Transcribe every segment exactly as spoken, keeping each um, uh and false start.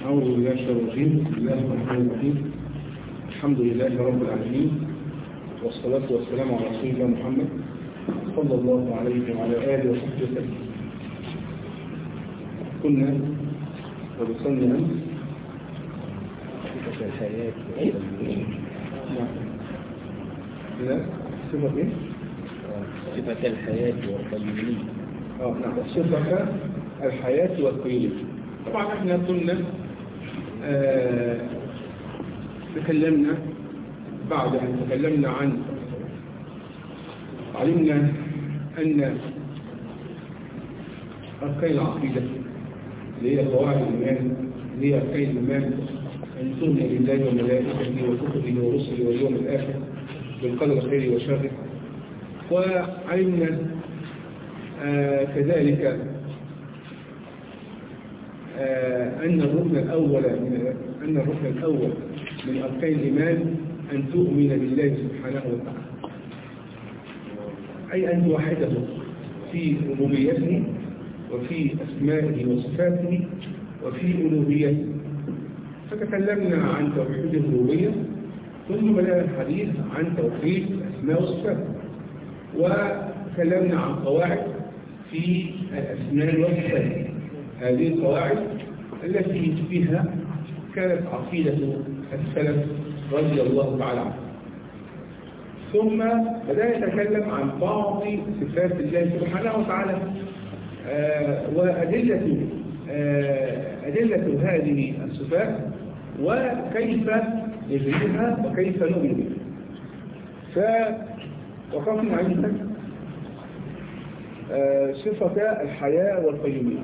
أعوذ بالله من الشيطان الرجيم. بسم الله الرحمن الرحيم. الحمد لله رب العالمين، والصلاة والسلام على رسول الله محمد صلى الله عليه وعلى آله وصحبه وسلم. كنا وصلنا أمس صفة الحياة نعم لا صفة إيه؟ صفة الحياة والقيومية. اه نعم صفة الحياة والقيومية. طبعا احنا كنا آه تكلمنا بعد أن تكلمنا عن علمنا أن أركان العقيدة اللي هي قواعد الإيمان، اللي هي أركان الإيمان أن تؤمن بالله وملائكته وكتبه ورسله واليوم الآخر بالقدر خيره وشره. وعلمنا آه كذلك آه أن الركن الأول من أن الركن الأول من أركان الإيمان أن تؤمن بالله سبحانه وتعالى، أي أن توحده في ربوبيته وفي أسمائه وصفاته وفي ألوهيته. فتكلمنا عن توحيد الربوبية، ثم بدأ الحديث عن توحيد الأسماء والصفات، وتكلمنا عن قواعد في الأسماء والصفات. هذه القواعد التي بها كانت عقيدة السلف رضي الله تعالى عنه. ثم بدأ يتكلم عن بعض صفات الله سبحانه وتعالى آه وأدلة آه أدلة هذه الصفات وكيف نجريها وكيف نؤمن بها. فوقفنا عند آه صفة الحياة والقيومية.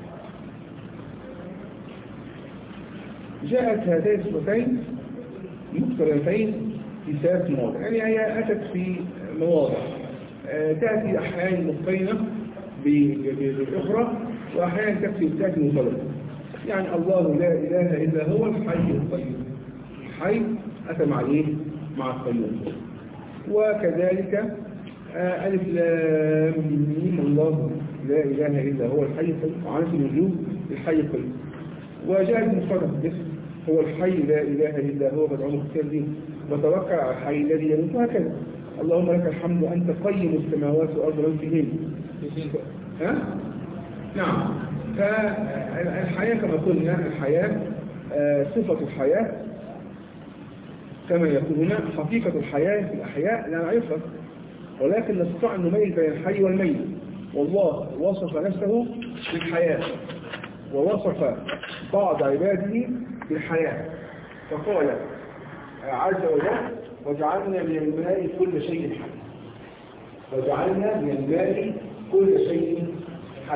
جاءت هاتين الصفتين مقترنتين في ثلاث مواضع، يعني هي أتت في مواضع آه تأتي أحيانا مقترنة بالأخرى، وأحيانا تأتي تأتي منفردة. يعني الله لا إله إلا هو الحي القيوم. الحي أتى مع إيه؟ مع القيوم. وكذلك آه ألف لام ميم الله لا إله إلا هو الحي القيوم، وعنف الوجود الحي القيوم. وجاءت مفردة هو الحي لا إله إلا هو بدعوه كثير دي وتوكل على الحي الذي يموت. وهكذا اللهم لك الحمد أنت قيم السماوات والأرض ومن فيهن. ها؟ نعم. فالحياة كما قلنا الحياة آه صفة الحياة كما يقول هنا حقيقة الحياة في الأحياء لا نعرفها، ولكن نستطيع أن نميز بين الحي والميت. والله وصف نفسه بالحياة ووصف بعض عباده بالحياة، فقال عز وجل وجعلنا من الماء كل شيء حي. وجعلنا من الماء كل شيء حي.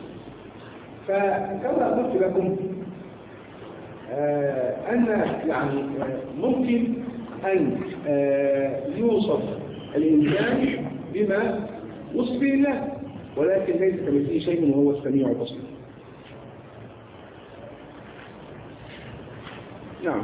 فكما قلت لكم آه أن يعني ممكن أن آه يوصف الإنسان بما وصف به الله، ولكن ليس كمثله شيء وهو السميع البصير. نعم.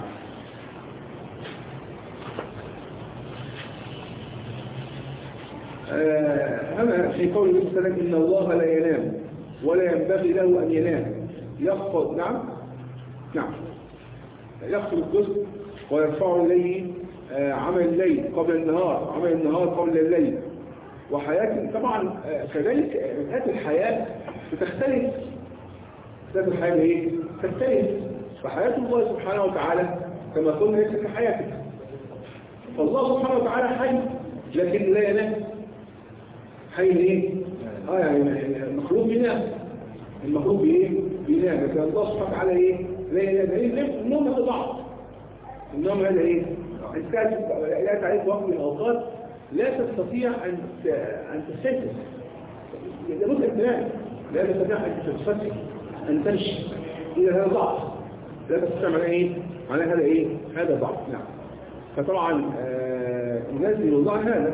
هذا في قول النبي صلى الله عليه وسلم إن الله لا ينام ولا ينبغي له أن ينام يخفض نعم نعم يخفض الجزء ويرفع الليل آه عمل الليل قبل النهار، عمل النهار قبل الليل. وحياة طبعا آه كذلك مسألة الحياة بتختلف. مسألة الحياة ايه؟ تختلف. فحياة الله سبحانه وتعالى كما قلنا ليست كحياتك. فالله سبحانه وتعالى حي لكن لا ينام. حي ايه؟ اه يعني المخلوق بينام، المخلوق بايه؟ بينام، لكن الله سبحانه وتعالى ايه؟ لا ينام. النوم هذا ضعف. النوم هذا ايه؟ انت لا تعرف وقت من الاوقات لا تستطيع ان ان تستيقظ. لابد ان تنام، لا تستطيع ان تتفتح ان تمشي. اذا هذا ضعف لا تستطيع معناه ايه؟ معناه هذا ايه؟ هذا ضعف. نعم. فطبعا آه ينزل الله هذا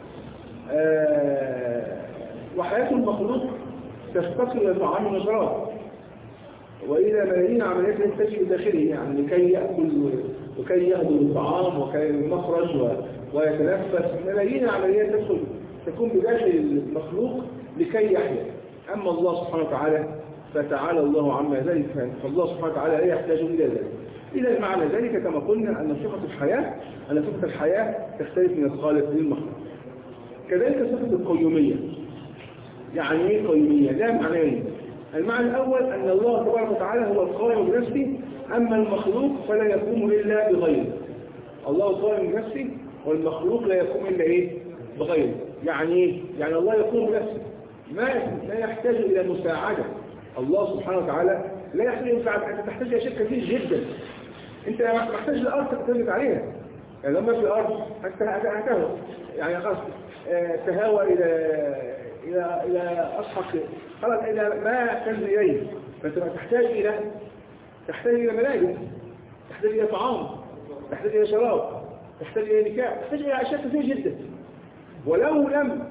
آه وحياة المخلوق تستقر إلى طعام وشراب، وإلى ملايين عمليات تجري داخله، يعني لكي يأكل وكي يهضم الطعام وكي المخرج ويتنفس. ملايين عمليات تدخل تكون بداخل المخلوق لكي يحيا. أما الله سبحانه وتعالى فتعالى الله عما ذلك، فالله سبحانه وتعالى لا يحتاج إلى ذلك. إذا معنى ذلك كما قلنا أن صفة الحياة أن صفة الحياة تختلف من الخالق للمخلوق. كذلك صفة القيومية. يعني ايه قيومية؟ لا معنيين. المعنى الأول أن الله تبارك وتعالى هو القائم بنفسه، أما المخلوق فلا يقوم إلا بغيره. الله قائم بنفسه والمخلوق لا يقوم إلا إيه؟ بغيره. يعني إيه؟ يعني الله يقوم بنفسه، ما لا يحتاج إلى مساعدة. الله سبحانه وتعالى لا يحتاج إلى مساعدة. أنت تحتاج إلى شيء كثير جدا. أنت محتاج للأرض تقترب عليها. يعني لما في الأرض هتهوى، يعني خلاص تهاوى إلى إلى إلى أسحق خلاص إلى ما تنزل إليه. فأنت تحتاج إلى تحتاج إلى ملابس، تحتاج إلى طعام، تحتاج إلى شراب، تحتاج إلى نكاح، تحتاج إلى أشياء كثير جدا. ولو لم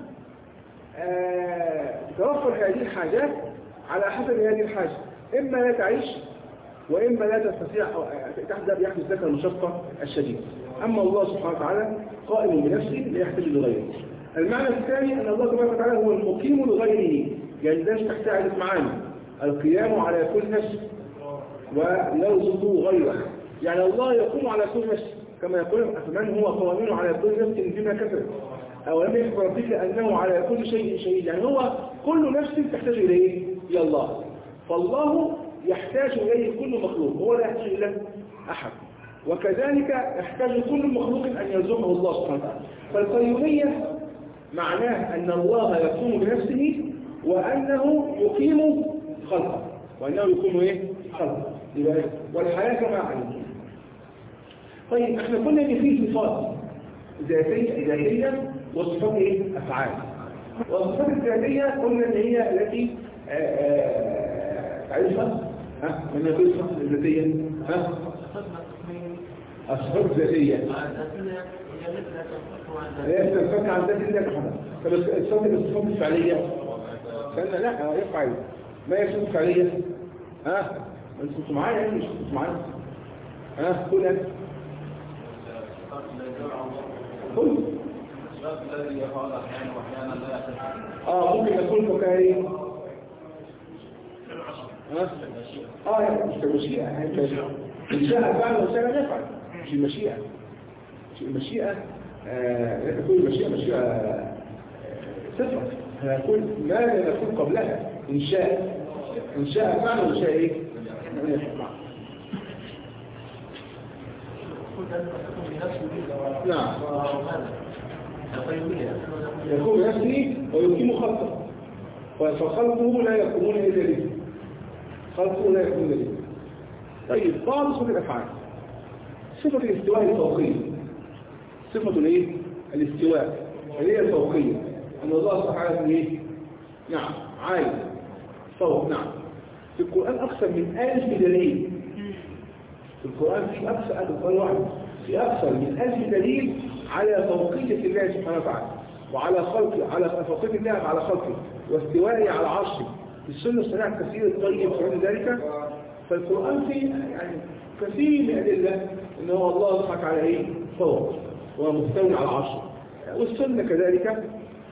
تتوفر هذه الحاجات على حسب هذه الحاجة، إما لا تعيش وإما لا تستطيع تحدث يحدث لك المشقة الشديدة. أما الله سبحانه وتعالى قائم بنفسه لا يحتاج لغيره. المعنى الثاني أن الله سبحانه وتعالى هو المقيم لغيره، يعني ده تحت عدة معاني: القيام على كل نفس ويرزق غيره. يعني الله يقوم على كل نفس كما يقول من هو قوامين على كل نفس بما كسب، أو لم يخبر ربك أنه على كل شيء شهيد. يعني هو كل نفس تحتاج إليه إلى الله، فالله يحتاج إليه كل مخلوق، هو لا يحتاج إلى أحد. وكذلك يحتاج كل مخلوق أن يرزقه الله سبحانه وتعالى. فالقيومية معناه أن الله يقوم بنفسه وأنه يقيم خلقه، وأنه يقوم إيه؟ خلقه. والحياة كما علمتم. طيب احنا قلنا ان في صفات ذاتيه ذاتيه وصفات ايه؟ افعال. والصفات الذاتيه قلنا ان هي التي تعرفها ها من يقول الصفات الذاتيه ها الصفات الذاتيه هي تنفك عن ذات الله محمد. طب الصفات الصفات الفعليه قلنا لا يفعل ما هي الصفات الفعليه ها انتوا معايا يعني مش معايا ها كل كل الذي يفعل احيانا واحيانا لا يحتاج اه ممكن يكون فكاهي ها اه يعني مش المشيئه ان شاء فعل وشاء لا يفعل، مش المشيئه. مش المشيئه لا تكون المشيئه مشيئه صفه، هنقول ما لا نكون قبلها ان شاء ان شاء فعل وشاء ايه نعم يقوم بنفسه ويقيم خلقه، فخلقه لا يقومون إلا به، خلقه لا يقومون إلا به. طيب بعض صفة الأفعال، صفة الاستواء الفوقية. صفة الايه؟ الاستواء اللي هي الفوقية، أن الله سبحانه ايه؟ نعم عالي فوق. نعم في القرآن أكثر من ألف دليل. في القرآن في أكثر القرآن واحد في أكثر من ألف دليل على فوقية الله سبحانه وتعالى وعلى خلقه، على فوقية الله على خلقه واستوائه على عرشه. في السنة الصحيحة كثير الطيب وغير ذلك. فالقرآن فيه يعني كثير من أدلة إن هو الله سبحانه وتعالى إيه فوق ومستوي على عرشه. والسنة كذلك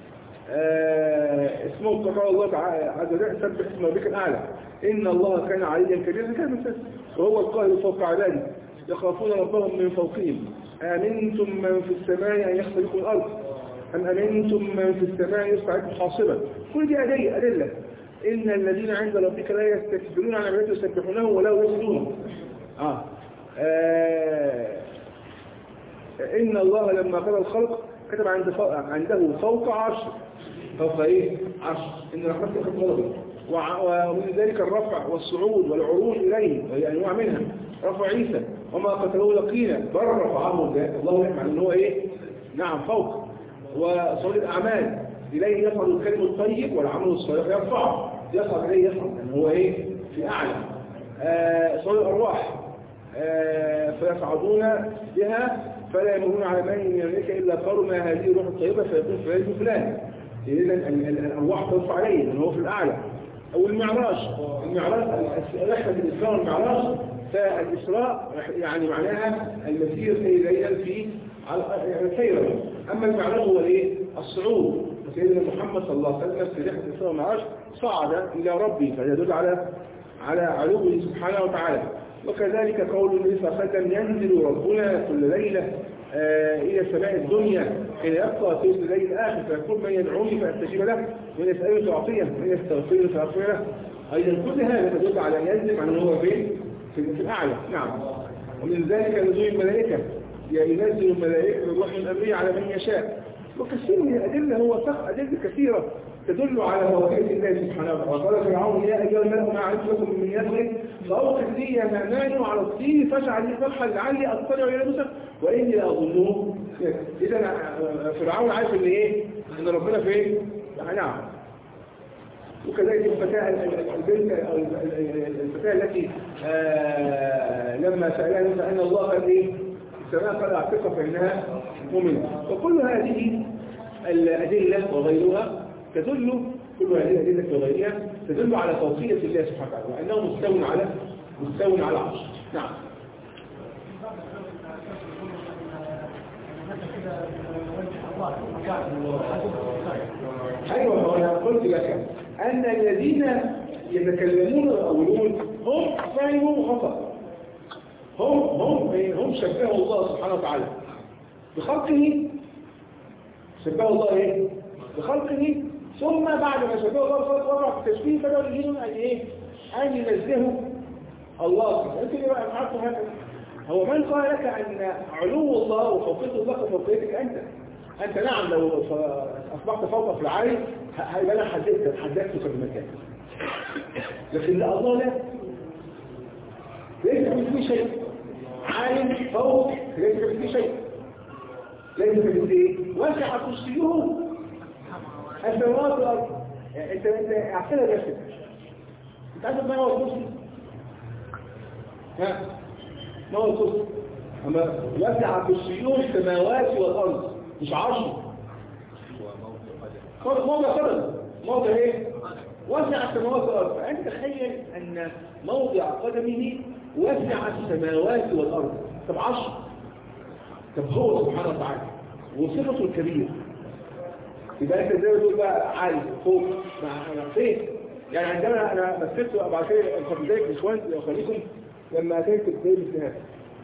آه اسمه قال الله تعالى عز وجل سبح اسم ربك الأعلى إن الله كان عليا كبيرا كان مثلا، وهو القاهر فوق عباده يخافون ربهم من فوقهم آمنتم من في السماء أن يخلقوا الأرض أم أمنتم من في السماء يصعدكم حاصبا. كل دي أدلة أدلة إن الذين عند ربك لا يستكبرون عن عبادته يسبحونه ولا يسجدون. آه. آه. إن الله لما قضى الخلق كتب عند فوق عنده فوق عرش فوق إيه عرش إن رحمته قد غضبت، ومن ذلك الرفع والصعود والعروج إليه وهي أنواع منها. رفع عيسى وما قتلوه يقينا بل رفعه الله يحمل أنه هو إيه نعم فوق. وصعود الأعمال إليه يصعد الكلم الطيب والعمل الصالح يرفعه يصعد إليه يصعد أنه هو إيه في أعلى. آه صعود الأرواح آه فيصعدون بها فلا يمرون على من يملك إلا قالوا ما هذه الروح الطيبة فيكون فلان فلان. إذن الأرواح ترفع عليه لأنه هو في الأعلى. أو المعراج المعراج رحلة الإسراء والمعراج. فالإسراء يعني معناها المسير ليلا في سيرا. أما المعراج هو إيه الصعود سيدنا محمد صلى الله عليه وسلم في رحلة الإسراء والمعراج صعد إلى ربه، فيدل على على علوه سبحانه وتعالى. وكذلك قول النبي صلى الله عليه وسلم ينزل ربنا كل ليلة آه إلى السماء الدنيا حين يبقى ثلث الليل الآخر فيقول من يدعوني فأستجيب له ومن يسألني فأعطيه ومن يستغفرني فأغفر له. أيضا كل هذا تدل على ينزل عن هو فين؟ في الأعلى. نعم. ومن ذلك نزول الملائكة ينزل الملائكة بالروح الأمري على من يشاء. وكثير من الأدلة هو صح أدلة كثيرة تدل على موقعية الله سبحانه وتعالى. وقال فرعون يا أيها الملأ ما علمت لكم من إله فأوقد لي يا هامان على الطين فاجعل لي صرحا لعلي أطلع إلى موسى وإني لأظنه. إذا فرعون عارف إن إيه؟ إن ربنا فين؟ نعم. وكذلك الفتاة البنت الفتاة التي لما سألها أن الله قال إيه؟ السماء قد أعتقى فإنها مؤمنة. وكل هذه الأدلة وغيرها تدل كل هذه الأدلة وغيرها تدل على توصية الله سبحانه وتعالى وأنه مستوى على مستوى على عرش. نعم. أيوة أنا قلت لك أن الذين يتكلمون ويقولون هم فهموا خطأ. هم هم هم شبهوا الله سبحانه وتعالى بخلقه. شبهوا الله ايه؟ بخلقه ثم بعد ما شبهوا الله بخلقه وضعوا في التشبيه فلو يجيهم أن ايه؟ أن ينزهوا الله. أنت اللي بقى معاكم هذا هو من قال لك أن علو الله وفوقية الله كفوقيتك أنت. أنت نعم لو أصبحت فوق في العالي هيبقى أنا حددتك حددتك بالمكان. لكن لا الله لا ليس في شيء عالم فوق ليس في شيء ليس في ايه واسع كرسيه السماوات والارض. انت انت اعتبر نفسك انت عارف ما هو الكرسي؟ ها ما هو الكرسي؟ اما واسع كرسيه السماوات والارض مش عرشه. موضع قدم موضع ايه؟ واسع السماوات والارض. فانت تخيل ان موضع قدمه وسع السماوات والأرض. طب عشر طب هو سبحانه وتعالى وصفته الكبير يبقى انت ازاي بتقول بقى عالي فوق مع فين؟ يعني عندما انا مثلت بعد كده الفرزاك الاخوان اخوانيكم لما اتيت زي مثل هذا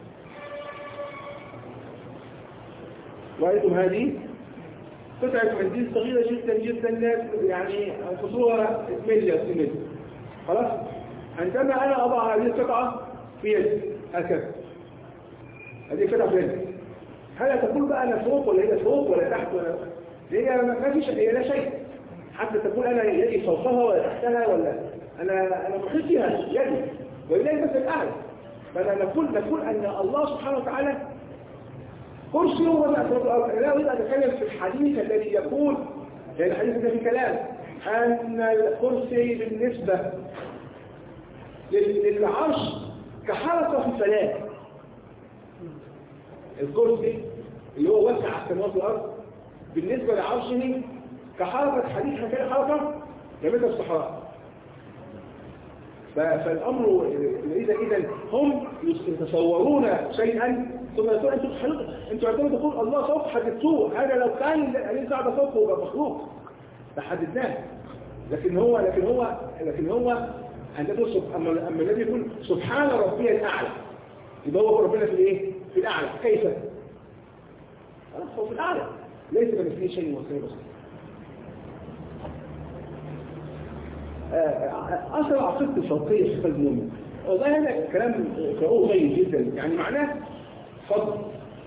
رايتم هذه قطعه منديل صغيره جدا جدا يعني خطوها ملي ملي خلاص. عندما انا اضع هذه القطعه في يد هكذا هذه قطعه في يدي هل تقول بقى انا فوق ولا هي فوق ولا تحت ولا هي ما فيش هي لا شيء حتى تقول انا يدي فوقها ولا تحتها ولا انا انا محيط بها يدي ولله المثل الاعلى. فنقول نقول ان الله سبحانه وتعالى كرسي ولا لا اريد ان اتكلم في الحديث الذي يقول يعني الحديث ده في كلام ان الكرسي بالنسبه للعرش كحلقه في الفلاة. الكرسي اللي هو وسع السماوات والارض بالنسبه لعرشه كحلقه حديث كده حلقه جابتها الصحراء. فالامر اذا اذا هم يتصورون شيئا ثم يقول انتم تحلقوا انتم عندما تقول الله فوق حددتوه. هذا لو كان الذي قاعد فوقه يبقى مخلوق لحددناه. لكن هو لكن هو لكن هو عندما اما اما الذي يقول سبحان ربي الاعلى يبقى هو ربنا في الايه؟ في الاعلى. كيف؟ هو في الاعلى ليس كمثله شيء وسيء بسيط. اصل عقيده الفوقيه في قلب المؤمن والله هذا كلام قرؤه جيد جدا يعني معناه فضل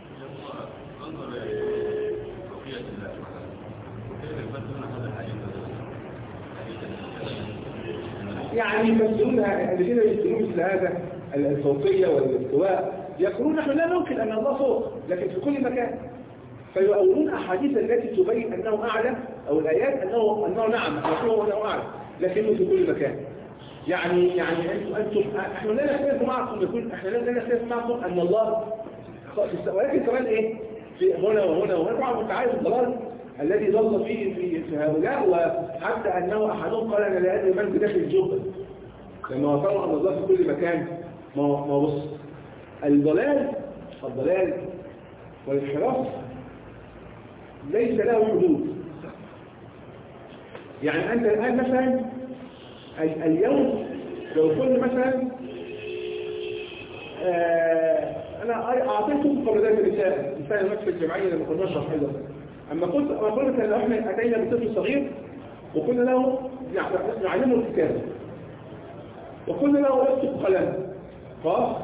يعني يمثلون الذين يمثلون مثل هذا الفوقيه والاستواء يقولون نحن لا ننكر ان الله فوق لكن في كل مكان. فيؤولون احاديث التي تبين انه اعلى او الايات انه انه نعم نقول انه اعلى لكنه في كل مكان. يعني يعني انتم انتم احنا لا نختلف معكم يقول احنا لا نختلف معكم ان الله ولكن كمان ايه في هنا وهنا وهنا طبعا انت عارف الضلال الذي ضل فيه في, في هؤلاء وحتى انه احدهم قال انا لا ادري من بداخل الجبه لما وصلوا ان الله في كل مكان. ما ما بص الضلال الضلال والانحراف ليس له حدود يعني أنت الآن مثلا اليوم لو كل مثلا آه أنا أعطيتكم قبل ذلك مثال مثال نفس الجمعية لما كنا نشرح أيضا أما قلت أما قلت لو إحنا أتينا بطفل صغير وقلنا له نعلمه الكتابة وقلنا له اكتب قلم قاف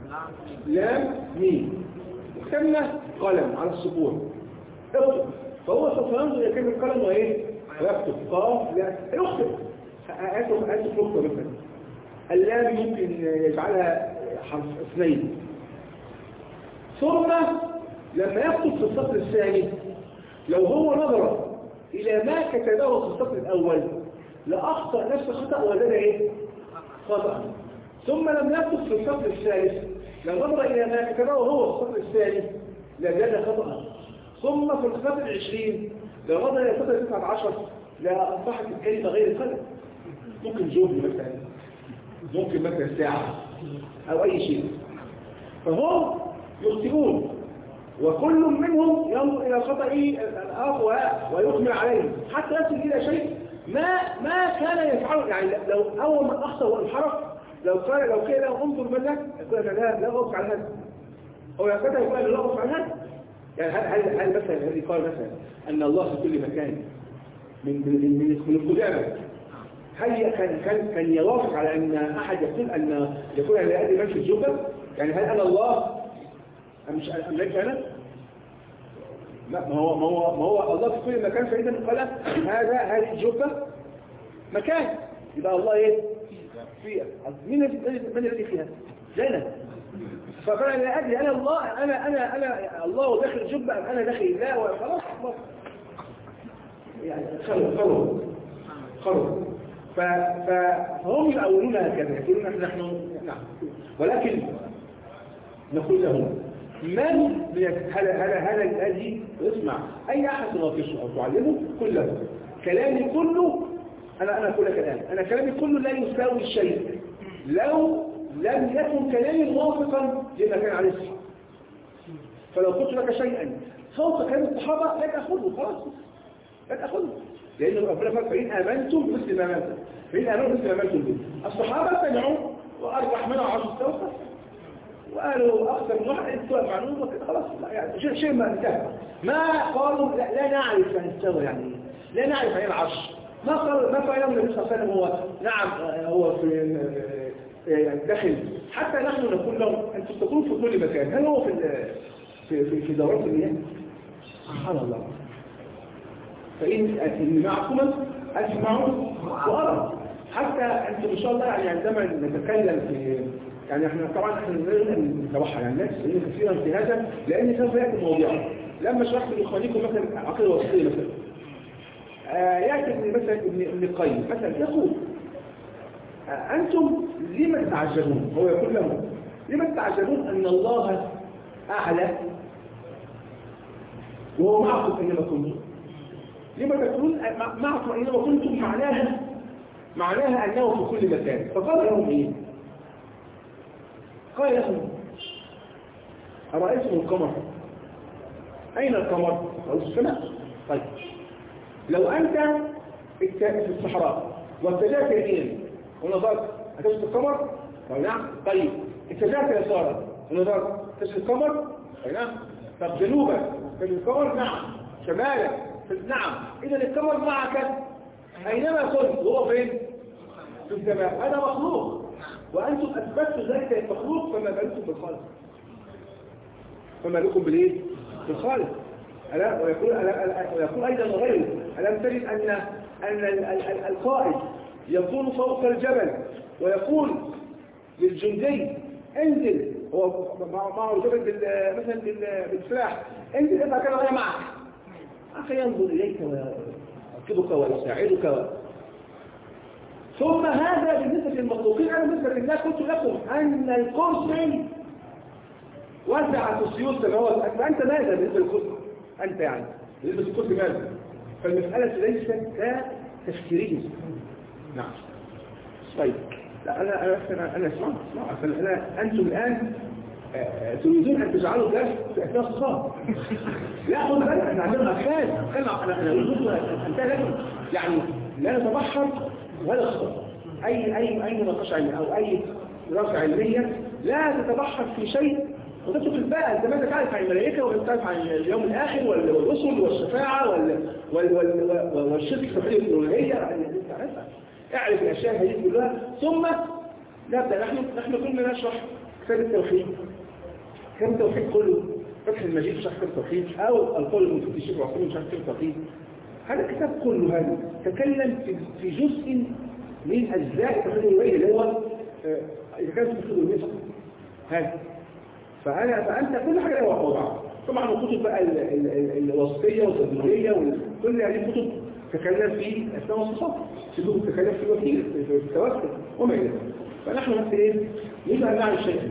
لام ميم وكتبنا قلم على السبورة اكتب فهو سوف ينظر إلى كلمة القلم وإيه؟ ويكتب قاف لام اكتب أكتب أكتب نقطة مثلا اللام ممكن يجعلها حرف اثنين ثم لما يكتب في السطر الثاني لو هو نظر إلى ما كتبه في السطر الأول لأخطأ نفس الخطأ وزاد إيه؟ خطأ ثم لم يكتب في السطر الثالث لو نظر إلى ما كتبه هو في السطر الثاني لزاد خطأ ثم في السطر العشرين لو نظر إلى السطر التاسع عشر لأصبحت الكلمة غير قلم ممكن جملة مثلا ممكن مثلا ساعة أو أي شيء فهم يخطئون وكل منهم ينظر إلى خطأ الآخر ويكمل عليه حتى يصل إلى شيء ما ما كان يفعله يعني لو أول من أخطأ وانحرف لو قال لو كان له انظر منك يقول لا لا أغفر على هذا أو يقول لا أغفر على هذا يعني هل هل هل مثلا الذي قال مثلا أن الله في كل مكان من من من من القدامى هل كان كان كان يوافق على أن أحد يقول أن يقول أن لا أدري من في الجبل يعني هل أنا الله أم مش أم ليس أنا ما هو ما هو ما هو الله في كل مكان فإذا قال هذا هذه الجبة مكان يبقى الله إيه فيها مين من الذي فيها لنا فقال لا أدري أنا الله أنا أنا أنا الله داخل الجبة أم أنا داخل الله وخلاص خلاص يعني خلوا خلوا خلوا فهم يقولون هكذا يقولون نحن نعم ولكن نقول لهم من هذا هذا هذا الذي اسمع اي احد تناقشه او تعلمه كله كلامي كله انا انا اقول لك الان انا كلامي كله لا يساوي شيء لو لم يكن كلامي موافقا لما كان عليه الصحابه فلو قلت لك شيئا فوق كلام الصحابه لا تاخذه خلاص لا تاخذه لان ربنا قال فان امنتم مثل ما امنتم فان امنتم مثل ما امنتم به الصحابه سمعوا والرحمن عرش استوى وقالوا أكثر من واحد استوى معلومة خلاص يعني شيء شيء ما انتهى ما قالوا لا, لا نعرف أن استوى يعني لا نعرف أين العرش ما قالوا ما قالوا النبي صلى الله عليه وسلم هو نعم هو في داخل حتى نحن نقول لهم أنتم تقولون في كل مكان هل هو في في في, في دورات المياه سبحان الله فإن إن معكم أسمعوا وأرى حتى أنتم إن شاء الله يعني عندما نتكلم في يعني احنا طبعا احنا نتوحى يعني الناس لان كثيرا في هذا لان سوف ياتي المواضيع لما شرحت لاخوانكم مثلا عقيده وسطيه مثلا آه ياتي ابن مثلا ابن ابن القيم مثلا يقول آه انتم لما تتعجبون هو يقول لهم لما تتعجبون ان الله اعلى وهو معكم اينما كنتم لما تكونون معكم اينما كنتم معناها معناها انه في كل مكان فقال لهم ايه قال لهم أرأيتم القمر أين القمر؟ قالوا السماء طيب لو أنت في الصحراء واتجهت يمينا ونظرت هتجد القمر؟ قالوا نعم طيب اتجهت يسارا ونظرت تجد القمر؟ قالوا نعم طب جنوبا تجد القمر؟ نعم شمالا نعم إذا القمر معك أينما كنت هو فين؟ في السماء هذا مخلوق وأنتم أثبتوا ذلك المخلوق فما بالكم بالخالق فما لكم بالإيه؟ بالخالق ألا ويقول, ألا ويقول أيضا غيره ألم تجد أن, أن القائد يكون فوق الجبل ويقول للجندي انزل هو معه الجبل مثلا بالسلاح انزل إذا كان غير معك أخي ينظر إليك ويركبك ويساعدك و... ثم هذا بالنسبة للمخلوقين أنا بالنسبة لله قلت لكم أن الكرسي وسع كرسيون السماوات فأنت ماذا بالنسبة للكرسي؟ أنت يعني بالنسبة للكرسي ماذا؟ فالمسألة ليست كتفكيرية نعم طيب لا أنا أنا أنا أنا أسمع أسمع أنا أنتم الآن تريدون أن تجعلوا الناس في أثناء الصلاة لا خذ بالك احنا عندنا أفكار أنا أنا أريد أن أنتهي لكم يعني لا نتبحر ولا نخطر أي أي أي مناقشة علمية أو أي دراسة علمية لا تتبحر في شيء وتترك الباقي. أنت ماذا تعرف عن الملائكة ولا تعرف عن اليوم الآخر والرسل والشفاعة والشرك في التوحيد الألوهية؟ اعرف الأشياء هذه كلها ثم نبدأ. نحن نحن كنا نشرح كتاب التوحيد، كتاب التوحيد كله، فتح المجيد شرح كتاب التوحيد، أو القول المفيد الشيخ العثيمين شرح كتاب التوحيد. هذا الكتاب كله هذا تكلم في في جزء من أجزاء التوحيد الألوهية اللي هو إذا كان التوحيد الألوهية هذا. فأنا فأنت كل حاجة لها وضعها. طبعا الكتب بقى الوصفية والتدبيرية وكل هذه الكتب تكلم في أسماء والصفات، في كتب تكلم في الوكيل في التوكل وما إلى ذلك. فنحن نفس إيه؟ يجب أن نعرف الشيء.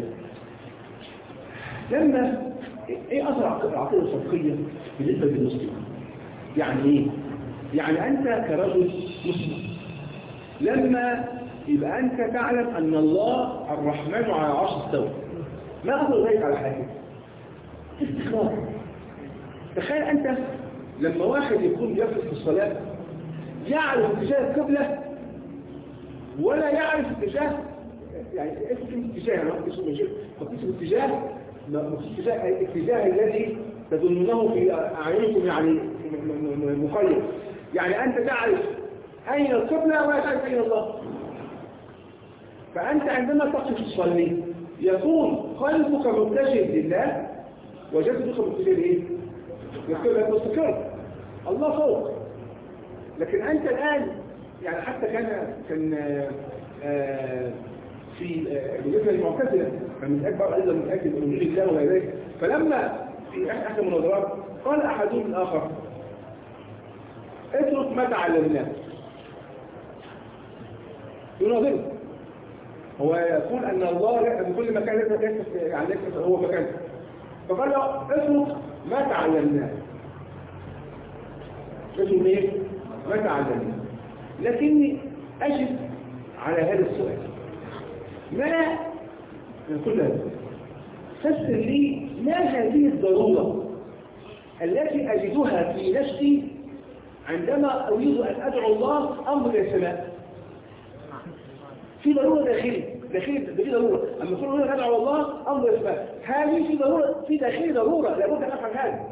لما إيه أثر العقيدة الصدقية بالنسبة للمسلم؟ يعني إيه؟ يعني أنت كرجل مسلم لما يبقى أنت تعلم أن الله الرحمن على العرش استوى، ما أثر ذلك على حياتك؟ استخبار. تخيل أنت لما واحد يكون يقف في الصلاة يعرف اتجاه القبلة ولا يعرف اتجاه، يعني اسم اتجاه ما اسم اتجاه اسم اتجاه اتجاه الاتجاه الذي تظنونه في أعينكم يعني مخير. يعني أنت تعرف أين القبلة ولا تعرف أين الله. فأنت عندما تقف تصلي يكون قلبك متجه لله وجسدك متجه لإيه؟ للقبلة مستقر، الله فوق. لكن أنت الآن يعني حتى كان كان آه في بالنسبة للمعتزلة من أكبر أيضا من أكل من الله وما ذلك. فلما في أحد المناظرات قال أحدهم الآخر اترك ما تعلمناه. يناظره، هو يقول أن الله في كل مكان ليس يعني ليس هو مكان. فقال له اترك ما تعلمناه. اترك ايه؟ ما تعلمناه. لكني أجد على هذا السؤال ما كل هذا فسر لي ما هذه الضرورة التي أجدها في نفسي عندما أريد أن أدعو الله أمر السماء. في ضرورة داخلي داخلي في ضرورة أما كل أن أدعو الله أمر السماء، هذه في ضرورة في داخلي ضرورة لابد أن أفعل هذا.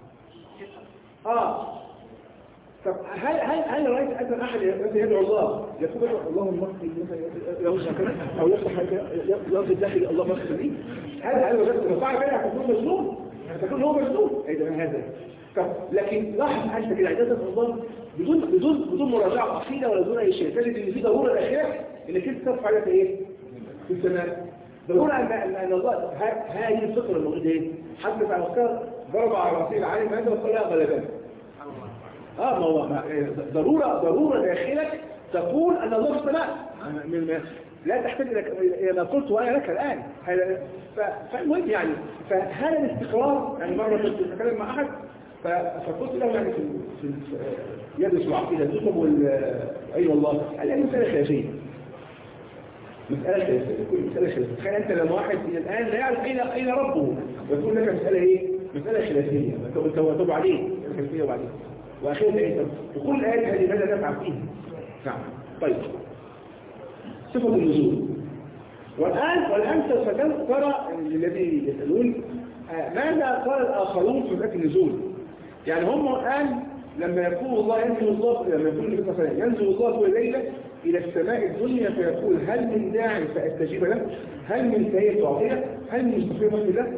آه طب هل هل هل رأيت أن أحد يدعو الله يقول اللهم اغفر لي أو يفتح يرضي داخلي اللهم اغفر لي؟ هذا هل وجدت مفاعل كده هتكون مظلوم؟ هتكون هو مظلوم؟ أي ده هذا. طب لكن لاحظ أنت كده عدادة الله بدون بدون بدون مراجعة عقيدة ولا بدون أي شيء تجد إن في ضرورة داخلك إنك أنت ترفع عليك إيه؟ في السماء. ضرورة أن أن الله هذه الفكرة الموجودة إيه؟ حتى في الأفكار ضرب على رأسه العالم هذا وقال غلبان. اه ما هو ضرورة ضرورة داخلك تقول أن الله في السماء، لا تحتاج إلى ما قلت وأنا لك الآن. فالمهم يعني فهذا الاستقرار يعني مرة كنت أتكلم مع أحد فقلت له يعني في يدرس العقيدة تطلب أي والله قال لي مسألة خلافية. مسألة خلافية كل مسألة خلافية. تخيل أنت لما واحد إلى الآن لا يعرف أين أين ربه ويقول لك مسألة إيه؟ مسألة خلافية توب عليه خلافية وبعدين وأخيرا إيه؟ وكل الآيات هذه ماذا نفعل فيها؟ نعم. طيب صفة النزول. والآن والآن سوف ترى الذي يسألون ماذا قال الآخرون في ذات النزول. يعني هم الآن لما يقول الله ينزل الله لما يقول النبي صلى الله عليه وسلم ينزل الله كل ليلة إلى السماء الدنيا فيقول هل من داع فأستجيب له؟ هل من سيد تعطيه؟ هل من مستقيم رحمة الله؟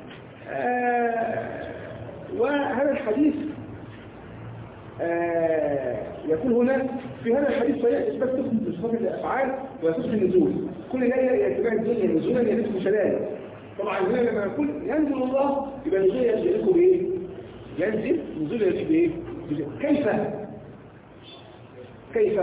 آه وهذا الحديث آه يقول هنا في هذا الحديث صحيح إثبات صفة الأفعال وصفة النزول. كل ليلة إلى السماء الدنيا نزولا ينزل شلال. طبعا هنا لما يقول ينزل الله يبقى نزول ينزل بإيه؟ ينزل نزول ينزل بإيه؟ كيف؟ كيف؟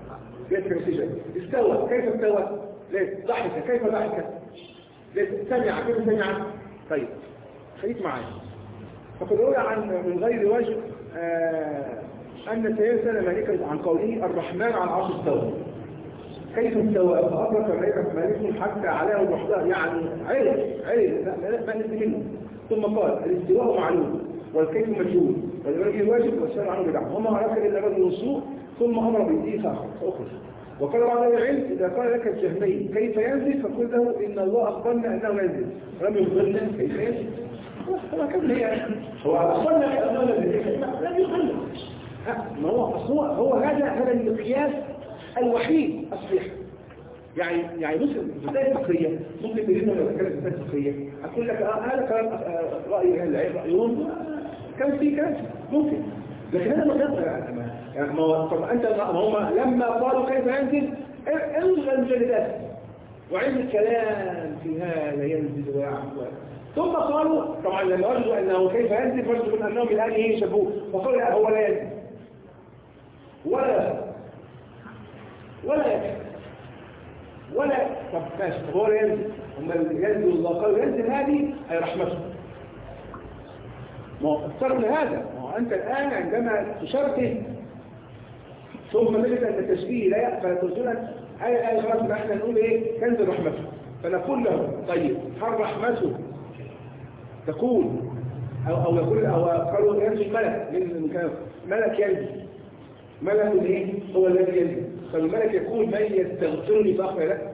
استوى كيف استوى؟ ليه؟ ضحك كيف ضحك؟ ليه؟ سمع كيف سمع؟ طيب خليك معايا. فقد روي عن من غير وجه آه أن سيدنا سأل مالكا عن قوله الرحمن على العرش استوى. كيف استوى؟ فأدرك مالك مالك حتى علاه الوحدة يعني عرف عرف ما نسي منه. ثم قال الاستواء معلوم والكيف مجهول والإيمان به واجب والسؤال عنه بدعة وما عرفك إلا الرجل والسوء ثم أمر بالدين فأخرج. وقال بعض أهل العلم إذا قال لك الجهمي كيف ينزل فقل له إن الله أخبرنا أنه ينزل ولم يخبرنا كيف ينزل. هو كم هي هو أخبرنا أنه ينزل لم يخبرنا. ما هو هو هو هذا هذا المقياس الوحيد الصحيح. يعني يعني بص البداية الفقهية ممكن تريد لما نتكلم في البداية الفقهية أقول لك هذا كلام رأي أهل العلم رأيهم كان في كلام ممكن لكن هذا ما يعني ما طب أنت ما هم لما قالوا كيف ينزل انزل المجلدات وعلم الكلام في هذا ينزل ويعفو ثم قالوا طبعا لما وجدوا أنه كيف ينزل فجدوا أنهم الآن إيه شبوه فقالوا لا هو لا ينزل ولا ولا ينزل ولا طب ماشي طب هو لا ينزل هم ينزل الله قالوا ينزل هذه أي رحمته ما هو افترض هذا ما هو أنت الآن عندما تشرته ثم نجد أن التشبيه لا يقبل ترجمة أي أي خلاص احنا نقول إيه تنزل رحمته فنقول له طيب هل رحمته تقول أو أو يقول أو قالوا ينزل ملك من مكان ملك ينزل ملك إيه هو الذي ينزل فالملك يقول من يستغفرني فأغفر له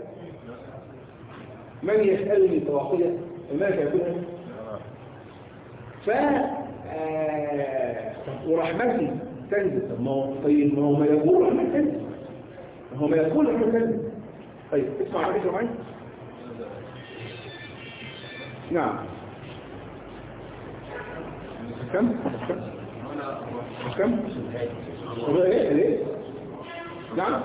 من يسألني فأعطيه الملك يقول ف ورحمتي تنزل ما هو طيب ما هو ما يقول رحمة تنزل ما هو ما يقول رحمة تنزل طيب اسمع عليك معي نعم كم كم كم ايه ليه نعم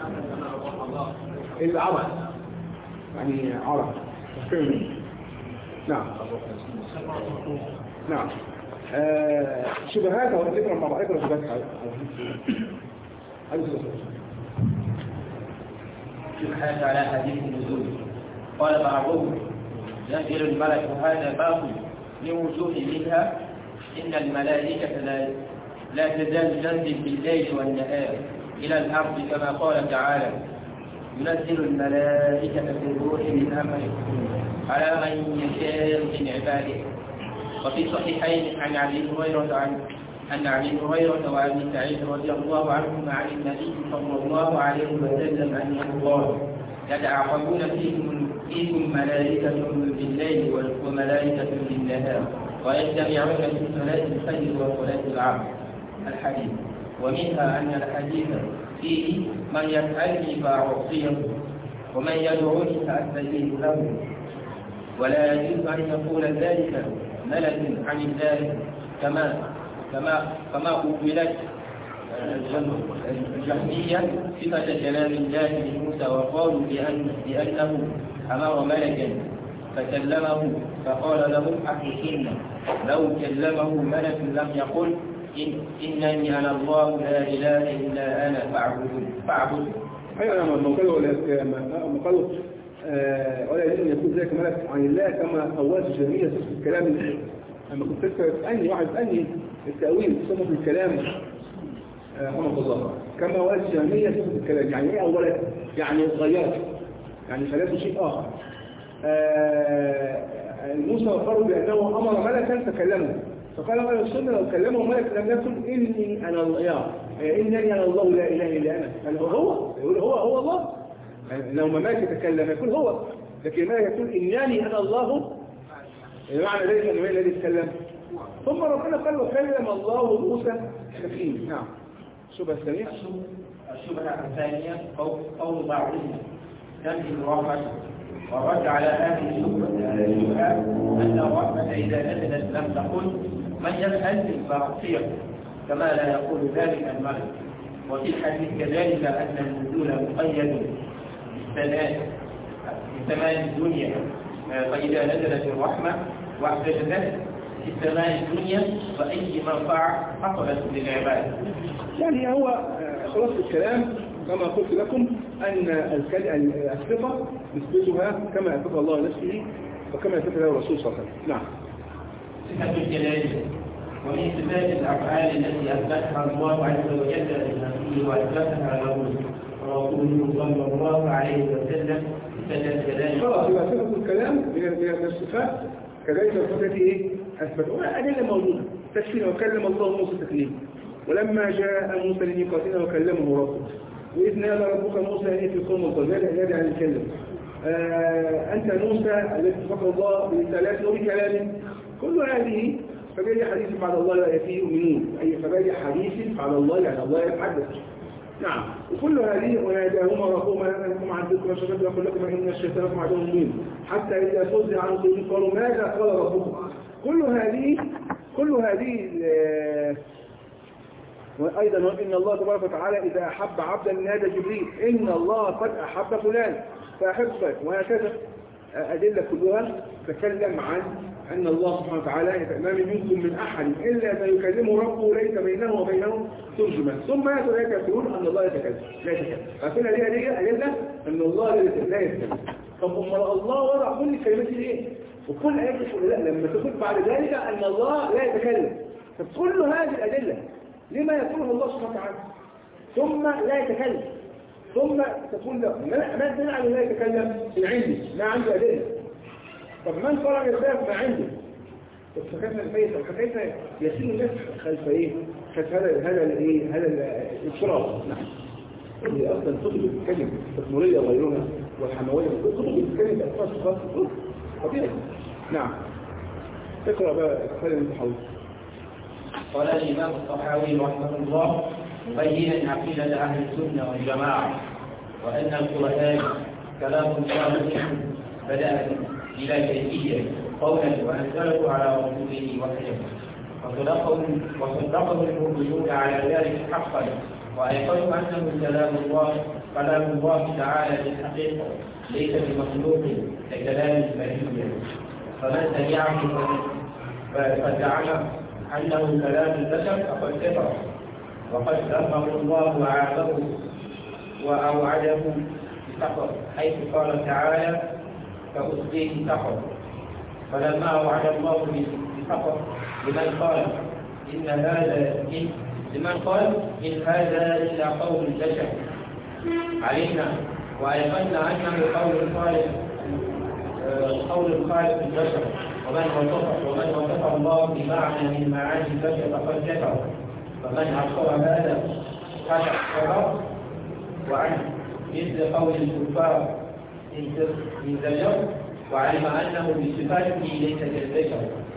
العرب يعني عرب نعم نعم آه شبهات او ذكر مع بعض شبهات شبهات على حديث النزول قال بعضهم ينزل الملك هذا باطل لوجوه منها ان الملائكه لا لا تزال تنزل بالليل والنهار الى الارض كما قال تعالى ينزل الملائكه بالروح من امره على من يشاء من عباده. وفي الصحيحين عن ابي هريره عن ان ابي هريره وابي سعيد رضي الله عنهما عن النبي صلى الله عليه وسلم انه قال يتعاقبون فيكم فيكم ملائكه بالليل وملائكه بالنهار ويجتمعون في صلاه الفجر وصلاه العصر الحديث. ومنها ان الحديث فيه من يسالني فاعطيه ومن يدعوني فاستجيب له ولا يجوز ان يقول ذلك ملك عن الله كما كما كما قبلت الجهمية صفة كلام الله لموسى وقالوا بأن بأنه أمر ملكا فكلمه فقال له أحسن لو كلمه ملك لم يقل إن إنني أنا الله لا إله إلا أنا فاعبد فاعبد. أيوة ما قالوا ما قالوا ولا يجب أن يكون ذلك ملك عن الله كما أولت الجهمية في الكلام لما كنت تسألني واحد تسألني التأويل تصنف الكلام رحمه الله كما أولت الجهمية في الكلام يعني إيه أولت؟ يعني غيرت يعني خلته شيء آخر. موسى قالوا بأنه أمر ملكا فكلمه فقال أهل السنة لو كلمه ملك لم يقل إني أنا الله إنني أنا الله لا إله إلا أنا يعني هو يقول هو هو الله لو ما مالك يتكلم يقول هو لكن ما يقول إنني أنا الله معنى ذلك أنه الذي يتكلم ثم ربنا قال وكلم الله موسى تكليما. نعم. الشبهة الثانية الشبهة الثانية قول بعضهم تنزل الرحمة ورد على هذه الشبهة أن الرحمة إذا نزلت لم تقل من يسأل فأعطيه كما لا يقول ذلك الملك. وفي الحديث كذلك أن النزول مقيد بالسماء الدنيا فإذا نزلت الرحمة واحتجزت في السماء الدنيا فأي منفعة حصلت للعباد. يعني هو خلاص الكلام كما قلت لكم أن الصفة نثبتها كما أثبت الله نفسه وكما أثبت له الرسول صلى الله عليه وسلم. نعم. صفة الجلال ومن صفات الأفعال التي أثبتها الله عز وجل لنفسه وأثبتها له رسوله صلى الله عليه وسلم صفة الجلال. خلاص يبقى صفة الكلام من الصفات كذلك الصفة ايه؟ أثبتها. أدلة موجودة تكفينا. وكلم الله موسى تكليما. ولما جاء موسى لميقاتنا وكلمه ربه وإذ نادى ربك موسى أن في القوم الضلال الذي عن الكلم آه أنت موسى الذي فقر الله برسالات وبكلامه. كل هذه فبأي حديث بعد الله لا يأتيه يؤمنون، أي فبأي حديث بعد الله يعني الله يتحدث. نعم. وكل هذه وناداهما ربهما أن لكم عن ذكر الشيطان يقول لكم إن الشيطان لكم عدو مبين حتى إذا فزع عن قلوبهم قالوا ماذا قال ربكم. كل هذه كل هذه وأيضا إن الله تبارك وتعالى إذا أحب عبدا نادى جبريل إن الله قد أحب فلان فأحبك. وهكذا أدلة كلها تتكلم عن أن الله سبحانه وتعالى ما منكم من أحد إلا سيكلمه ربه ليس بينه وبينه ترجمة. ثم يأتي يقولون أن الله يتكلم لا يتكلم. فكل هذه أدلة أدلة أن الله لا يتكلم. طب أما الله وضع كل الكلمات دي إيه؟ وكل آيات تقول لا لما تقول بعد ذلك أن الله لا يتكلم. فكل هذه الأدلة لما يقوله الله سبحانه وتعالى ثم لا يتكلم ثم تقول له ما الدليل على لا يتكلم؟ من عندي ما عنده أدلة. طب من فرق الباب ما عنده؟ طب فكيف الفيس فكيف يسير الناس خلف ايه؟ خلف هذا هذا الايه؟ هذا الاضطراب. نعم. هي اصلا كتب بتتكلم التكنولوجيا وغيرها والحمويه كتب بتتكلم باشخاص خاص طبيعي. نعم. اقرا بقى الكلام انت حاول. قال الامام الطحاوي رحمه الله مبينا عقيده اهل السنه والجماعه وان القران كلام الله بدأ بلا كيفية قولا وأنزله على رسوله وحيه وصدقه وصدقه المؤمنون على ذلك حقا وأيقنوا أنه كلام الله كلام الله تعالى بالحقيقة ليس بمخلوق ككلام البشرية. فمن تبعه فزعم أنه كلام البشر فقد كفر وقد ذمه الله وعابه وأوعده بسخط حيث قال تعالى فأصليه سقط. فلما وعد الله بسقط لمن قال إن هذا إن لمن قال إن هذا إلا قول البشر علينا وأيقنا أنه قول الخالق قول الخالق البشر ومن وصف ومن وصف الله بمعنى من معاني البشر فقد كفر. فمن أخر هذا قد كفر وعنه مثل قول الكفار إن زجر وعلم أنه بصفاته ليس كالبشر.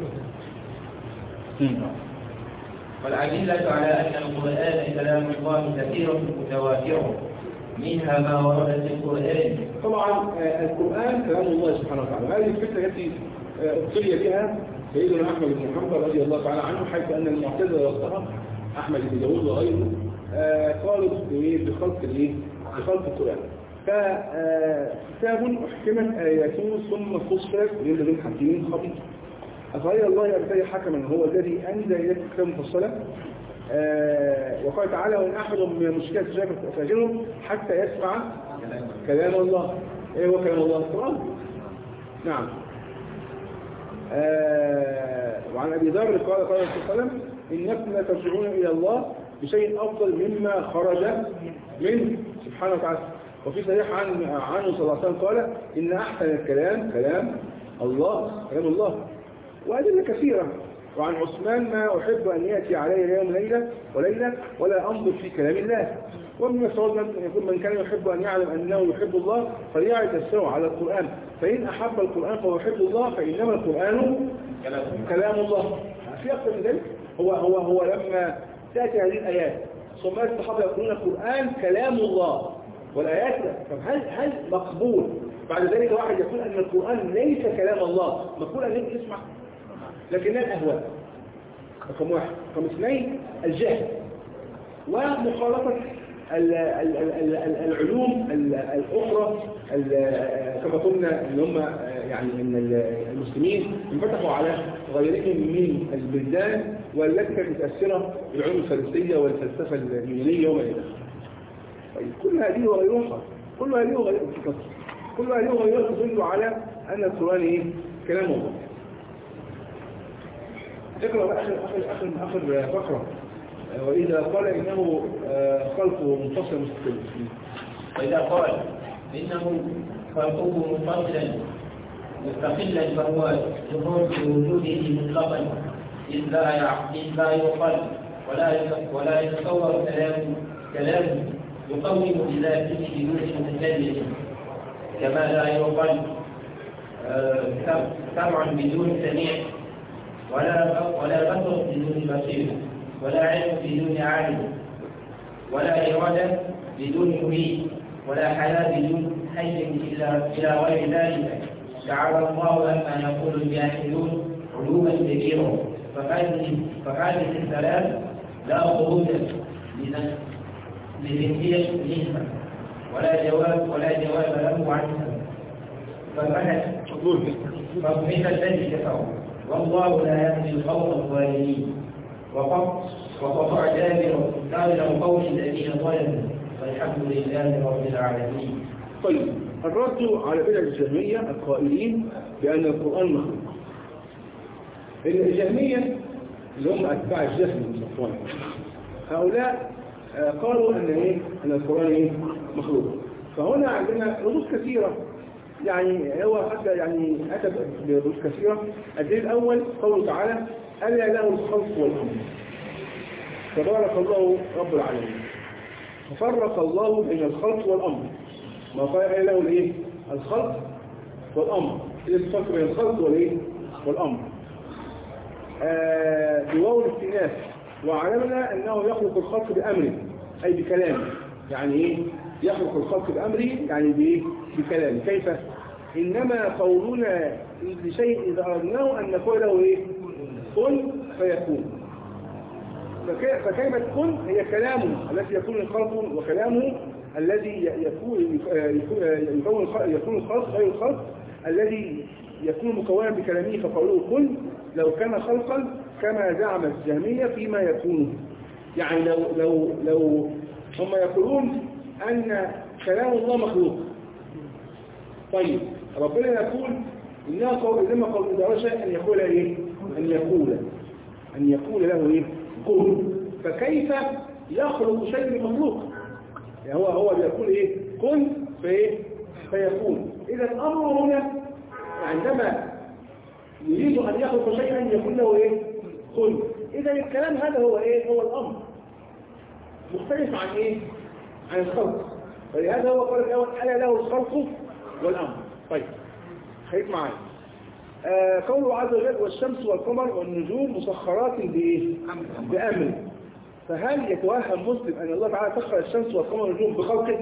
والأدلة على أن القرآن كلام الله كثيرة متواترة منها ما ورد في القرآن. طبعا القرآن كلام الله سبحانه وتعالى. هذه الفكرة التي ابتلي بها سيدنا أحمد بن محمد رضي الله تعالى عنه حيث أن المعتزلة وقتها أحمد بن داود وغيره قالوا بخلق الايه؟ بخلق القرآن. فكتاب أحكمت آياته ثم فصلت من لدن حكيم خبير. أفغير الله يبتغي حكما هو الذي أنزل إليك كتاب مفصلا. وقال تعالى وإن أحد من المشركين استجاب فأجرهم حتى يسمع كلام الله. إيه هو كلام الله؟ القرآن. نعم. وعن أبي ذر قال قال صلى الله عليه وسلم إنكم لا ترجعون إلى الله بشيء أفضل مما خرج منه سبحانه وتعالى. وفي صحيح عن عنه صلى الله عليه وسلم قال إن أحسن الكلام كلام الله كلام الله. وأدلة كثيرة. وعن عثمان ما أحب أن يأتي علي يوم ليلة وليلة ولا أنظر في كلام الله. وابن مسعود يقول من كان يحب أن يعلم أنه يحب الله فليعد السوء على القرآن فإن أحب القرآن فهو يحب الله فإنما القرآن كلام الله. في أكثر من ذلك هو هو هو لما تأتي هذه الآيات ثم الصحابة يقولون القرآن كلام الله والآيات طب هل هل مقبول بعد ذلك واحد يقول أن القرآن ليس كلام الله مقبول أن يجب يسمع لكنها الأهواء. رقم واحد. رقم اثنين الجهل ومخالطة العلوم الأخرى كما قلنا ان هم يعني ان المسلمين انفتحوا على غيرهم من البلدان والتي كانت متأثرة بالعلوم الفلسفية والفلسفة اليونانية وما إلى ذلك. طيب كل هذه وغيرها كل هذه وغيرها كل هذه وغيرها تدل على أن القرآن إيه؟ كلام الله. اقرأ آخر آخر آخر آخر فقرة وإذا قال إنه خلقه منفصل مستقل. وإذا قال إنه خلقه منفصلا مستقلا فهو ظهور بوجوده مطلقا إذ لا إذ لا يقل ولا ولا يتصور كلام كلام يقوم بذاته بدون متكلم، كما لا يقل سمع بدون سميع، ولا ولا بصر بدون بصير، ولا علم بدون عالم، ولا إرادة بدون مريد، ولا حياة بدون حي إلى إلى غير ذلك. تعالى الله عما يقول الجاهلون علوما كبيرا. فهذه فهذه الثلاث لا خروج لذهنية منها ولا جواب ولا جواب له عنها. فمن الذي كفروا والله لا يهدي القوم الظالمين. وقطع دابر دابر قول الذين ظلموا والحمد لله رب العالمين. طيب، الرد على بدع الجهمية القائلين بأن القرآن مخلوق. الجهمية اللي هم أتباع الجهم المصطفى، هؤلاء قالوا أن إيه؟ أن القرآن إيه؟ مخلوق. فهنا عندنا ردود كثيرة، يعني هو حتى يعني أتى بردود كثيرة. الدليل الأول قوله تعالى: ألا له الخلق والأمر، تبارك الله رب العالمين. ففرق الله بين الخلق والأمر، ما قال له الايه؟ الخلق والأمر. إذا الفرق بين الخلق والايه؟ والأمر آه بواو الاستئناف. وعلمنا أنه يخلق الخلق بأمره، أي بكلامه. يعني إيه؟ يخلق الخلق بأمره يعني بإيه؟ بكلامه. كيف؟ إنما قولنا لشيء إذا أردناه أن نقول له إيه؟ كن فيكون. فكلمة كن هي كلامه الذي يكون الخلق، وكلامه الذي يكون يكون يكون الخلق غير الخلق الذي يكون مكونا بكلامه. فقوله كن لو كان خلقا كما زعم الجهمية فيما يكون. يعني لو لو لو هم يقولون أن كلام الله مخلوق. طيب، ربنا يقول إنما قول إنما قول إذا شيء أن يقول إيه؟ أن يقول أن يقول له إيه؟ كن. فكيف يخلق شيء مخلوق؟ يعني هو هو بيقول إيه؟ كن فإيه؟ فيكون. إذا الأمر هنا عندما يريد أن يخلق شيئا يقول له إيه؟ كن. إذا الكلام هذا هو إيه؟ هو الأمر، مختلف عن إيه؟ عن الخلق. فلهذا هو قال الأول: ألا له الخلق والأمر. طيب، خليك معايا. آه قوله عز وجل: والشمس والقمر والنجوم مسخرات بإيه؟ بأمر. فهل يتوهم مسلم أن الله تعالى سخر الشمس والقمر والنجوم بخلقه؟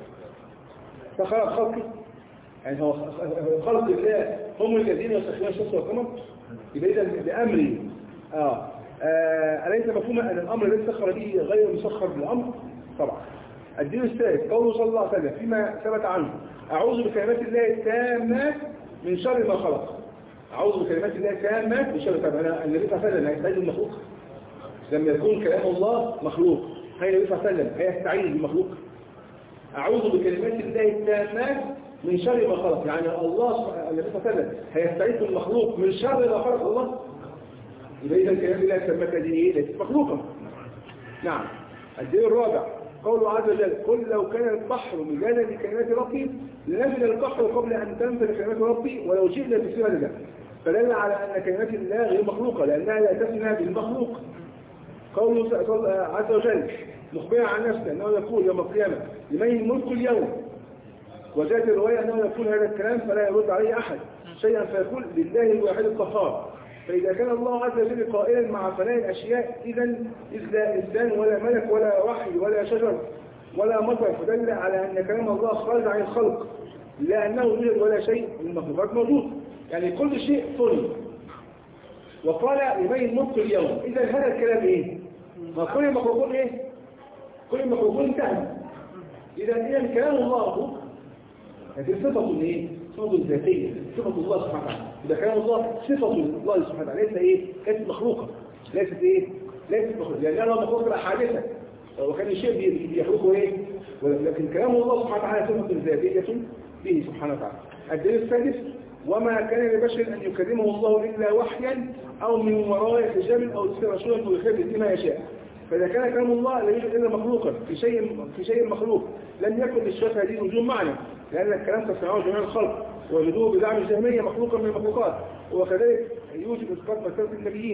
سخر خلقه؟ يعني هو خلق الله هم الذين يسخرون الشمس والقمر؟ يبقى إذا بأمره. آه. آه أليس مفهوم أن الأمر الذي سخر به غير مسخر بالأمر؟ طبعا. الدين الثالث قوله صلى الله عليه وسلم فيما ثبت عنه: أعوذ بكلمات الله التامات من شر ما خلق. أعوذ بكلمات الله التامات من شر ما خلق. أنا النبي صلى الله عليه وسلم هيستعيذ بالمخلوق لما يكون كلام الله مخلوق. هي النبي صلى الله عليه وسلم هيستعيذ بالمخلوق. أعوذ بكلمات الله التامات من شر ما خلق، يعني الله النبي صلى الله عليه وسلم هيستعيذ بالمخلوق من شر ما خلق الله. يبقى إذا كلمات الله التامات دي إيه؟ ليست مخلوقة. نعم. الدين الرابع قوله عز وجل: قل لو كان البحر مجانا لكلمات ربي لنفذ البحر قبل أن تنفذ كلمات ربي ولو جئنا بسوى ذلك. فدل على أن كلمات الله غير مخلوقة لأنها لا تفنى بالمخلوق. قوله عز وجل مخبرا عن نفسه أنه يقول يوم القيامة: لمن الملك اليوم. وجاءت الرواية أنه يقول هذا الكلام فلا يرد عليه أحد شيئا فيقول: لله الواحد القهار. فإذا كان الله عز وجل قائلا مع فناء الأشياء إذا إذ لا إنسان ولا ملك ولا وحي ولا شجر ولا مطر، فدل على أن كلام الله خارج عن الخلق لأنه يوجد ولا شيء من المخلوقات موجود، يعني كل شيء طري. وقال: لمن الملك اليوم. إذا هذا الكلام إيه؟ ما كل المخلوقون إيه؟ كل المخلوقون انتهى. إذا إذا كلام الله هذه صفة إيه؟ صفة ذاتية، صفة الله سبحانه وتعالى. إذا كلام الله صفة الله سبحانه وتعالى ليس إيه؟ ليست مخلوقة، ليست إيه؟ ليست مخلوقة، لأنها مخلوقة تبقى حادثة، وكان الشيء بيخلقه إيه؟ لكن كلام الله سبحانه وتعالى صفة ذاتية به سبحانه وتعالى. الدليل السادس: وما كان لبشر أن يكلمه الله إلا وحيا أو من وراء حجاب أو يرسل رسولا ويخبر بما يشاء. فإذا كان كلام الله لا يوجد إلا مخلوقا في شيء في شيء مخلوق لم يكن للشفاعة هذه وجود معنى، لأن الكلام تسمعه جميع الخلق وجدوه بدعم الجهمية مخلوقا من المخلوقات. وكذلك يوجد إسقاط مسألة النبيين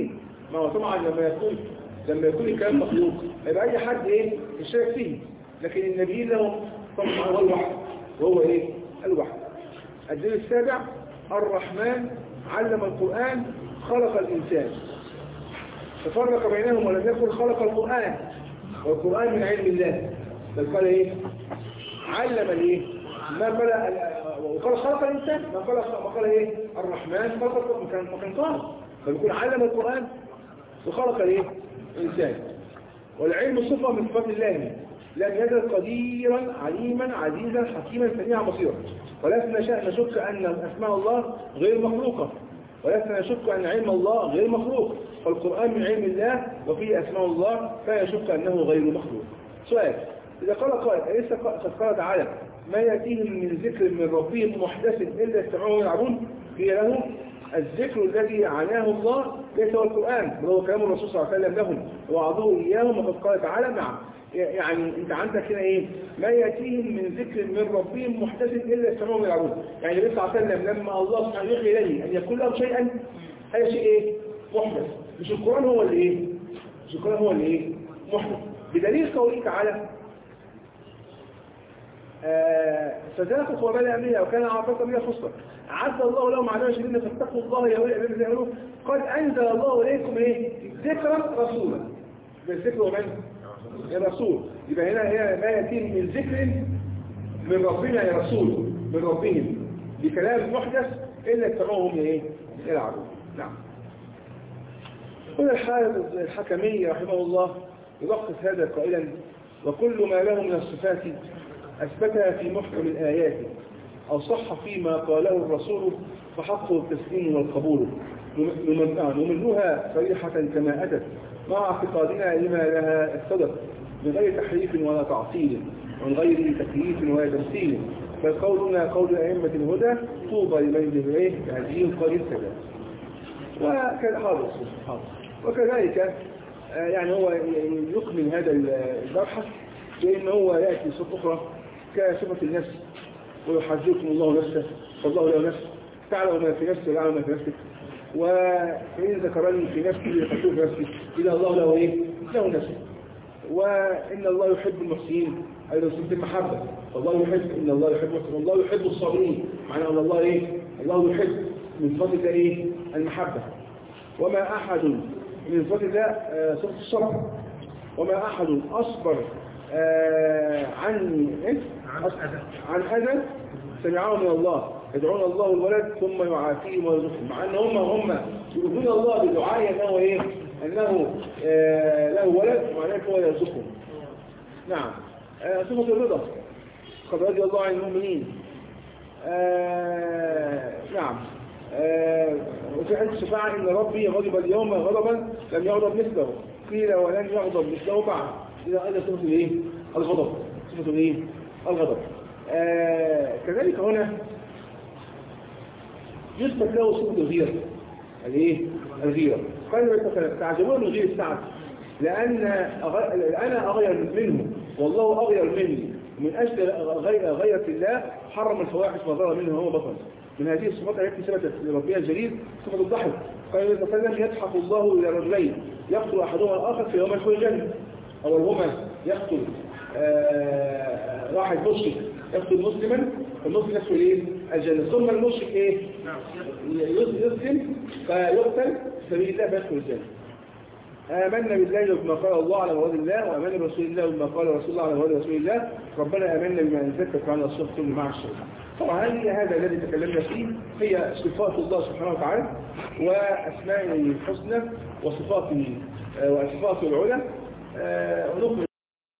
ما هو طبعا لما يكون لما يكون الكلام مخلوق يبقى اي حد ايه يشارك فيه، لكن النبي له طبعا هو الوحي وهو ايه الوحي. الدليل السابع الرحمن علم القرآن خلق الإنسان، تفرق بينهم ولم يكن خلق القرآن، والقرآن من علم الله، بل قال ايه علم الايه ما قال وقال خلق الإنسان، ما قال ما قال ايه الرحمن خلق مكان مكان قال، فبيكون علم القرآن وخلق الايه الإنسان. والعلم صفة من صفات الله، لم يزل قديرا عليما عزيزا حكيما سميعا بصيرا. ولسنا نشك أن أسماء الله غير مخلوقة، ولسنا نشك أن علم الله غير مخلوق، فالقرآن من علم الله وفيه أسماء الله فلا يشك أنه غير مخلوق. سؤال: إذا قال قائل أليس قد قال تعالى ما يأتيهم من ذكر من ربهم محدث إلا يستمعون ويلعبون؟ قيل له الذكر الذي عناه الله ليس هو القرآن بل هو كلام الرسول صلى الله عليه وسلم لهم ووعظوه إياهم، وقد قال تعالى نعم. يعني انت عندك هنا ايه ما يأتيهم من ذكر من ربهم محدث إلا يستمعون ويلعبون. يعني النبي صلى الله عليه وسلم لما الله سبحانه يخلي إليه أن يكون له شيئا هذا شيء ايه محدث، مش القرآن هو اللي ايه مش القرآن هو اللي ايه محدث، بدليل قوله تعالى فذاقوا وبال أمرها وكان عاطفة بها خصوصا عز الله لهم عذابا شديدا فاتقوا الله يا أولي الألباب يقولون قد أنزل الله إليكم ايه ذكرا رسولا. بالذكر ومن الرسول، يبقى هنا هنا ما يأتيهم من ذكر من ربنا يا رسول من ربهم بكلام محدث إلا اتبعوهم ايه يلعبون. نعم. هنا الحافظ الحكمي رحمه الله يلخص هذا قائلا: وكل ما له من الصفات أثبتها في محكم الآيات أو صح فيما قاله الرسول فحقه التسليم والقبول، نملها صريحة كما أتت مع اعتقادنا لما لها الصدق من غير تحريف ولا تعطيل ومن غير تكييف ولا تمثيل، بل قولنا قول أئمة الهدى طوبى لمن به هديه قد اهتدى. وكذلك يعني هو يكمل هذا المبحث بأن هو يأتي صفة أخرى كصفة النفس: ويحذركم الله نفسه فالله له نفس تعلم ما في نفسي ويعلم ما في نفسك، وإن ذكرني في نفسي يذكرني في نفسي إذا الله له إيه له نفس. وإن الله يحب المحسنين أيضا صفة المحبة، والله يحب إن الله يحب المحسنين، والله يحب الصابرين، معنى أن الله إيه الله يحب من صفة إيه المحبة. وما أحد من صفة الله صفة الصبر، وما أحد أصبر آه عن إيه؟ عن أذى سمعه من الله يدعون الله الولد ثم يعافيهم ويرزقهم، مع أن هم هم يؤذون الله بدعائه أنه إيه أنه آه له ولد ومعناه هو يرزقهم. نعم. آه صفة الرضا: قد رضي الله عن المؤمنين. آه نعم. آه وفي حديث الشفاعة إن ربي غضب اليوم غضبا لم يغضب مثله، قيل ولن يغضب مثله بعد. إذا قال صفة الايه الغضب، صفة الايه الغضب. آه كذلك هنا يثبت له صفة الغيرة، الايه الغيرة. قال تعجبون من غير السعد لأن أنا أغير منه والله أغير مني، ومن أجل غيرة الله حرم الفواحش ما ظهر منه هو بطن. من هذه الصفات التي ثبتت لربها الجليل صفة الضحك. قال النبي صلى الله عليه وسلم: يضحك الله إلى رجلين يقتل أحدهما الآخر في يوم يدخل الجنة. أولهما يقتل آه واحد مشرك يقتل مسلما فالمسلم يدخل ايه الجنة، ثم المشرك ايه يسلم فيقتل في سبيل الله فيدخل الجنة. آمنا بالله بما قال الله على مراد الله، وآمنا برسول الله بما قال رسول الله على مراد رسول الله، ربنا آمنا بما أنزلت وعلى الصدق كل مع الشرك. طبعا هذه هذا الذي تكلمنا فيه هي صفات الله سبحانه وتعالى وأسمائه الحسنى وصفاته وصفاته العلى.